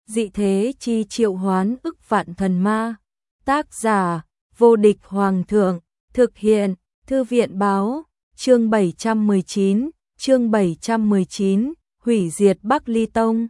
dị thế chi triệu hoán ức vạn thần ma. Tác giả, vô địch hoàng thượng, thực hiện, thư viện báo, chương 719, hủy diệt Bắc Ly Tông.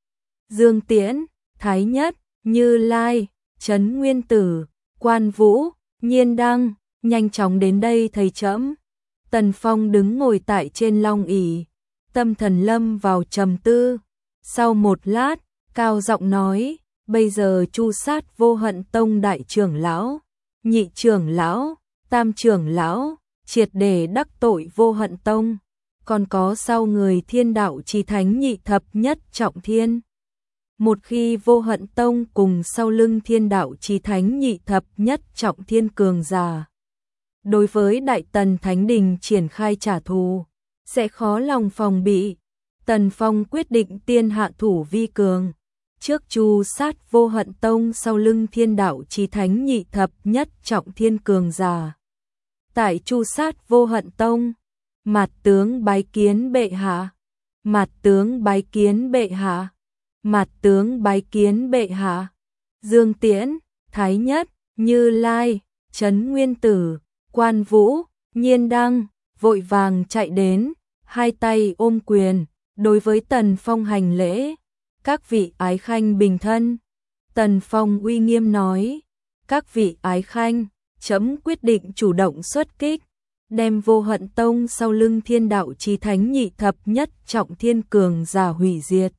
Dương Tiễn, Thái Nhất, Như Lai, Trấn Nguyên Tử, Quan Vũ, Nhiên Đăng, nhanh chóng đến đây thầy trẫm. Tần Phong đứng ngồi tại trên long ỷ, tâm thần lâm vào trầm tư. Sau một lát, cao giọng nói, bây giờ chu sát Vô Hận Tông đại trưởng lão, nhị trưởng lão, tam trưởng lão, triệt để đắc tội Vô Hận Tông. Còn có sau người Thiên Đạo Chí Thánh nhị thập nhất trọng thiên. Một khi Vô Hận Tông cùng sau lưng Thiên Đạo Chí Thánh nhị thập nhất trọng thiên cường giả đối với Đại Tần Thánh Đình triển khai trả thù, sẽ khó lòng phòng bị. Tần Phong quyết định tiên hạ thủ vi cường, trước chu sát Vô Hận Tông sau lưng Thiên Đạo Chí Thánh nhị thập nhất trọng thiên cường giả. Tại chu sát Vô Hận Tông, Mạt tướng bái kiến bệ hạ, Mạt tướng bái kiến bệ hạ, Mạt tướng bái kiến bệ hạ. Dương Tiễn, Thái Nhất, Như Lai, Trấn Nguyên Tử, Quan Vũ, Nhiên Đăng vội vàng chạy đến, hai tay ôm quyền, đối với Tần Phong hành lễ. Các vị ái khanh bình thân. Tần Phong uy nghiêm nói, các vị ái khanh, trẫm quyết định chủ động xuất kích, đem Vô Hận Tông sau lưng Thiên Đạo Chí Thánh nhị thập nhất trọng thiên cường giả hủy diệt.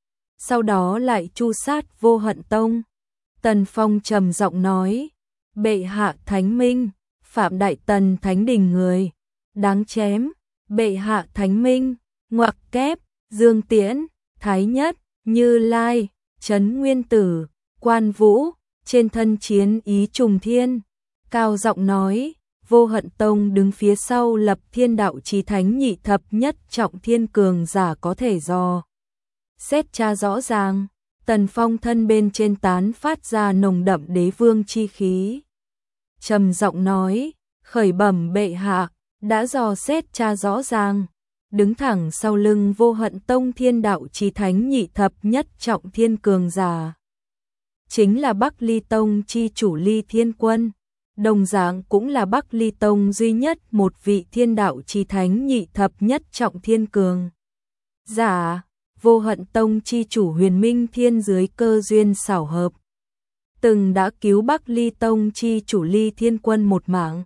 Sau đó lại chu sát Vô Hận Tông. Tần Phong trầm giọng nói, bệ hạ thánh minh, phạm Đại Tần Thánh Đình người, đáng chém. Bệ hạ thánh minh, ngoặc kép. Dương Tiễn, Thái Nhất, Như Lai, Trấn Nguyên Tử, Quan Vũ, trên thân chiến ý trùng thiên, cao giọng nói, Vô Hận Tông đứng phía sau lập Thiên Đạo Chí Thánh nhị thập nhất trọng thiên cường giả có thể dò xét tra rõ ràng. Tần Phong thân bên trên tán phát ra nồng đậm đế vương chi khí, trầm giọng nói, khởi bẩm bệ hạ, đã dò xét tra rõ ràng, đứng thẳng sau lưng Vô Hận Tông Thiên Đạo Chí Thánh nhị thập nhất trọng thiên cường giả chính là Bắc Ly Tông chi chủ Ly Thiên Quân, đồng dạng cũng là Bắc Ly Tông duy nhất một vị Thiên Đạo Chí Thánh nhị thập nhất trọng thiên cường giả. Vô Hận Tông chi chủ Huyền Minh Thiên dưới cơ duyên xảo hợp, từng đã cứu Bắc Ly Tông chi chủ Ly Thiên Quân một mạng.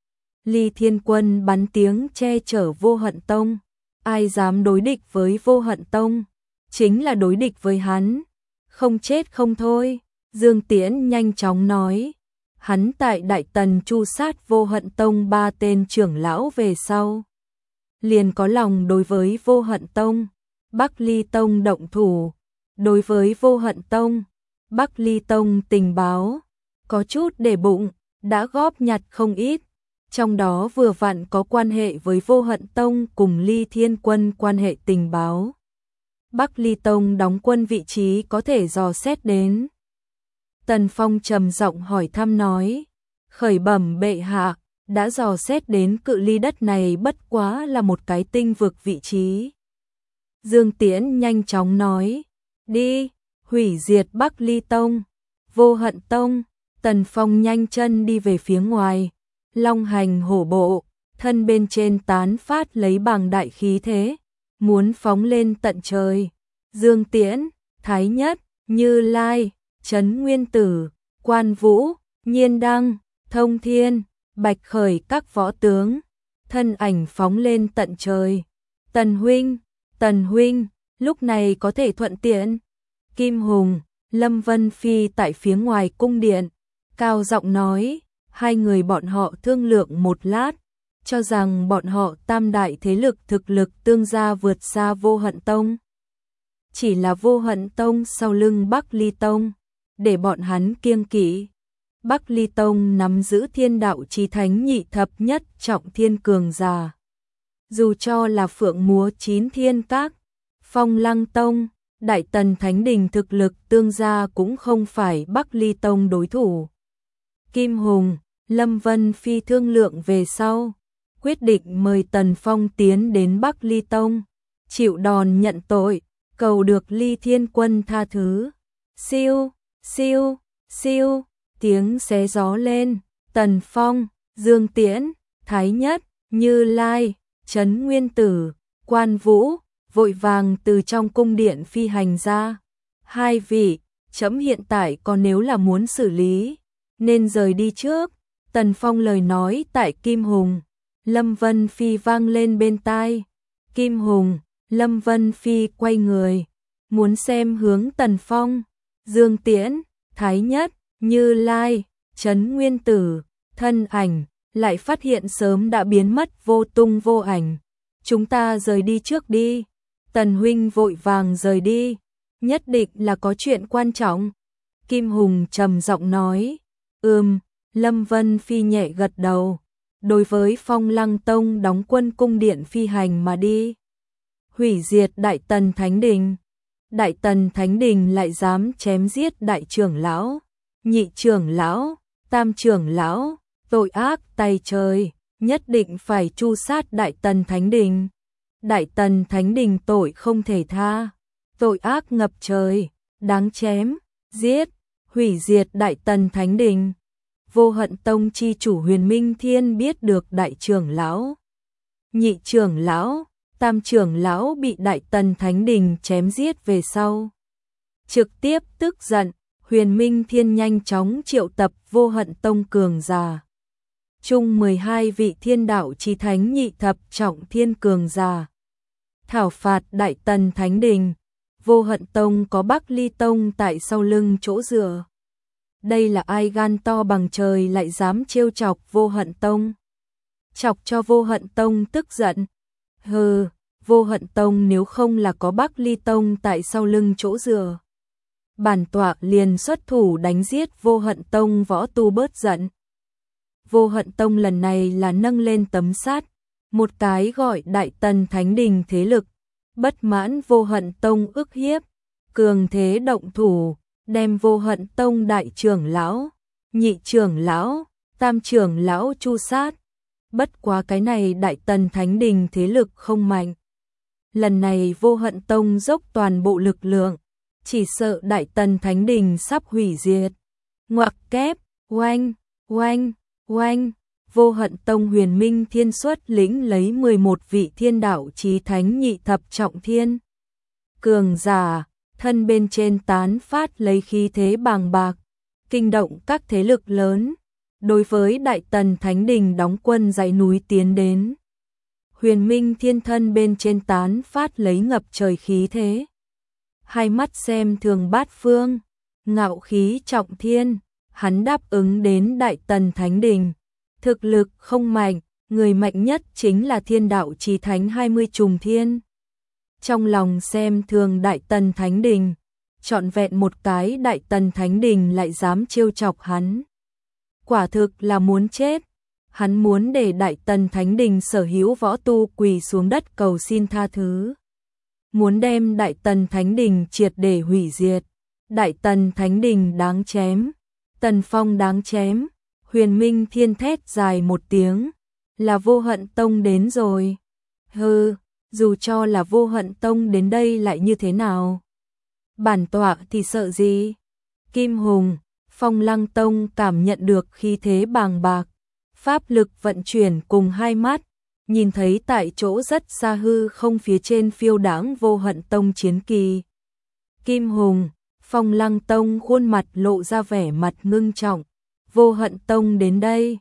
Ly Thiên Quân bắn tiếng che chở Vô Hận Tông, ai dám đối địch với Vô Hận Tông, chính là đối địch với hắn, không chết không thôi. Dương Tiễn nhanh chóng nói, hắn tại Đại Tần chu sát Vô Hận Tông 3 tên trưởng lão về sau, liền có lòng đối với Vô Hận Tông. Bắc Ly Tông động thủ, đối với Vô Hận Tông, Bắc Ly Tông tình báo, có chút để bụng, đã góp nhặt không ít, trong đó vừa vặn có quan hệ với Vô Hận Tông cùng Ly Thiên Quân quan hệ tình báo. Bắc Ly Tông đóng quân vị trí có thể dò xét đến. Tần Phong trầm giọng hỏi thăm nói, khởi bẩm bệ hạ, đã dò xét đến cự ly đất này bất quá là một cái tinh vực vị trí. Dương Tiễn nhanh chóng nói, đi, hủy diệt Bắc Ly Tông, Vô Hận Tông. Tần Phong nhanh chân đi về phía ngoài, long hành hổ bộ, thân bên trên tán phát lấy bàng đại khí thế, muốn phóng lên tận trời. Dương Tiễn, Thái Nhất, Như Lai, Trấn Nguyên Tử, Quan Vũ, Nhiên Đăng, Thông Thiên, Bạch Khởi các võ tướng, thân ảnh phóng lên tận trời. Tần huynh, lúc này có thể thuận tiện. Kim Hùng, Lâm Vân Phi tại phía ngoài cung điện, cao giọng nói, hai người bọn họ thương lượng một lát, cho rằng bọn họ tam đại thế lực thực lực tương gia vượt xa Vô Hận Tông. Chỉ là Vô Hận Tông sau lưng Bắc Ly Tông, để bọn hắn kiêng kỵ. Bắc Ly Tông nắm giữ Thiên Đạo Chí Thánh nhị thập nhất trọng thiên cường giả. Dù cho là Phượng Múa Chín Thiên Các, Phong Lăng Tông, Đại Tần Thánh Đình thực lực tương gia cũng không phải Bắc Ly Tông đối thủ. Kim Hùng, Lâm Vân Phi thương lượng về sau, quyết định mời Tần Phong tiến đến Bắc Ly Tông, chịu đòn nhận tội, cầu được Ly Thiên Quân tha thứ. Siêu, siêu, siêu, tiếng xé gió lên, Tần Phong, Dương Tiễn, Thái Nhất, Như Lai, Trấn Nguyên Tử, Quan Vũ, vội vàng từ trong cung điện phi hành ra. Hai vị, trẫm hiện tại còn nếu là muốn xử lý, nên rời đi trước. Tần Phong lời nói tại Kim Hùng, Lâm Vân Phi vang lên bên tai. Kim Hùng, Lâm Vân Phi quay người, muốn xem hướng Tần Phong, Dương Tiễn, Thái Nhất, Như Lai, Trấn Nguyên Tử, thân ảnh, lại phát hiện sớm đã biến mất vô tung vô ảnh. Chúng ta rời đi trước đi. Tần huynh vội vàng rời đi, nhất định là có chuyện quan trọng. Kim Hùng trầm giọng nói. Lâm Vân Phi nhẹ gật đầu. Đối với Phong Lăng Tông đóng quân cung điện phi hành mà đi. Hủy diệt Đại Tần Thánh Đình. Đại Tần Thánh Đình lại dám chém giết đại trưởng lão, nhị trưởng lão, tam trưởng lão, tội ác tày trời, nhất định phải tru sát Đại Tần Thánh Đình. Đại Tần Thánh Đình tội không thể tha, tội ác ngập trời, đáng chém, giết, hủy diệt Đại Tần Thánh Đình. Vô Hận Tông chi chủ Huyền Minh Thiên biết được đại trưởng lão, nhị trưởng lão, tam trưởng lão bị Đại Tần Thánh Đình chém giết về sau. Trực tiếp tức giận, Huyền Minh Thiên nhanh chóng triệu tập Vô Hận Tông cường giả. Chung 12 vị thiên đạo chí thánh nhị thập trọng thiên cường giả. Thảo phạt Đại Tần Thánh Đình. Vô Hận Tông có Bắc Ly Tông tại sau lưng chỗ dựa. Đây là ai gan to bằng trời lại dám trêu chọc Vô Hận Tông? Chọc cho Vô Hận Tông tức giận. Hừ, Vô Hận Tông nếu không là có Bắc Ly Tông tại sau lưng chỗ dựa, bản tọa liền xuất thủ đánh giết Vô Hận Tông võ tu bớt giận. Vô Hận Tông lần này là nâng lên tấm sắt, một cái gọi Đại Tần Thánh Đình thế lực, bất mãn Vô Hận Tông ức hiếp, cường thế động thủ, đem Vô Hận Tông đại trưởng lão, nhị trưởng lão, tam trưởng lão tru sát. Bất quá cái này Đại Tần Thánh Đình thế lực không mạnh. Lần này Vô Hận Tông dốc toàn bộ lực lượng, chỉ sợ Đại Tần Thánh Đình sắp hủy diệt. Ngoặc kép, oanh, oanh, oanh, Vô Hận Tông Huyền Minh Thiên xuất lĩnh lấy 11 vị thiên đạo chí thánh nhị thập trọng thiên cường giả, thân bên trên tán phát lấy khí thế bàng bạc, kinh động các thế lực lớn. Đối với Đại Tần Thánh Đình đóng quân dãy núi tiến đến. Huyền Minh Thiên thân bên trên tán phát lấy ngập trời khí thế. Hai mắt xem thường bát phương, ngạo khí trọng thiên, hắn đáp ứng đến Đại Tần Thánh Đình. Thực lực không mạnh, người mạnh nhất chính là thiên đạo chí thánh 20 trùng thiên. Trong lòng xem thường Đại Tần Thánh Đình, trọn vẹn một cái Đại Tần Thánh Đình lại dám trêu chọc hắn. Quả thực là muốn chết. Hắn muốn để Đại Tần Thánh Đình sở hữu võ tu quỳ xuống đất cầu xin tha thứ. Muốn đem Đại Tần Thánh Đình triệt để hủy diệt. Đại Tần Thánh Đình đáng chém. Tần Phong đáng chém. Huyền Minh Thiên thét dài một tiếng. Là Vô Hận Tông đến rồi. Hừ, dù cho là Vô Hận Tông đến đây lại như thế nào? Bản tọa thì sợ gì? Kim Hùng, Phong Lăng Tông cảm nhận được khí thế bàng bạc, pháp lực vận chuyển cùng hai mắt, nhìn thấy tại chỗ rất xa hư không phía trên phiêu đãng Vô Hận Tông chiến kỳ. Kim Hùng, Phong Lăng Tông khuôn mặt lộ ra vẻ mặt ngưng trọng. Vô Hận Tông đến đây,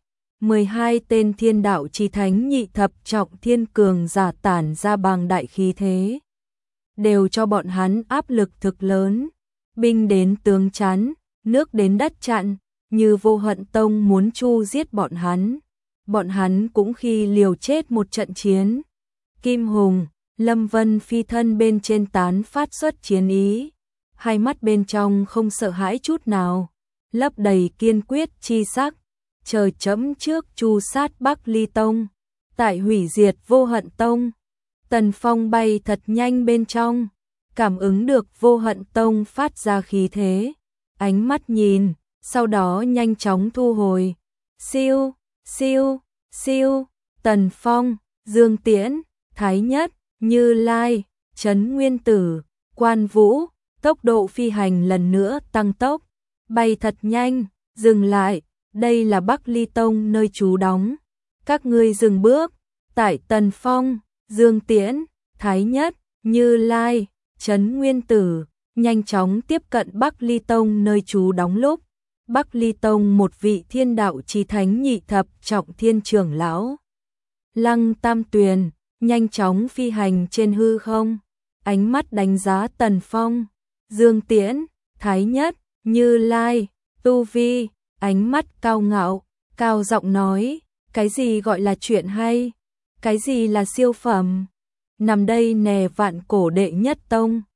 12 tên thiên đạo chí thánh nhị thập trọng thiên cường giả tản ra bàng đại khí thế, đều cho bọn hắn áp lực thực lớn. Binh đến tướng chắn, nước đến đất chặn, như Vô Hận Tông muốn chu giết bọn hắn cũng khi liều chết một trận chiến. Kim Hùng, Lâm Vân Phi thân bên trên tán phát xuất chiến ý, hai mắt bên trong không sợ hãi chút nào, lấp đầy kiên quyết chi sắc. Chờ chấm trước chu sát Bắc Ly Tông, tại hủy diệt Vô Hận Tông. Tần Phong bay thật nhanh bên trong, cảm ứng được Vô Hận Tông phát ra khí thế, ánh mắt nhìn, sau đó nhanh chóng thu hồi. Siêu, siêu, siêu, Tần Phong, Dương Tiễn, Thái Nhất, Như Lai, Trấn Nguyên Tử, Quan Vũ, tốc độ phi hành lần nữa tăng tốc, bay thật nhanh, dừng lại, đây là Bắc Ly Tông nơi trú đóng. Các ngươi dừng bước, tại Tần Phong, Dương Tiễn, Thái Nhất, Như Lai, Trấn Nguyên Tử, nhanh chóng tiếp cận Bắc Ly Tông nơi trú đóng lúc. Bắc Ly Tông một vị thiên đạo chí thánh nhị thập trọng thiên trưởng lão. Lăng Tam Tuyền, nhanh chóng phi hành trên hư không, ánh mắt đánh giá Tần Phong, Dương Tiễn, Thái Nhất, Như Lai, Tu Vi, ánh mắt cao ngạo, cao giọng nói, cái gì gọi là chuyện hay, cái gì là siêu phẩm, nằm đây nè vạn cổ đệ nhất tông.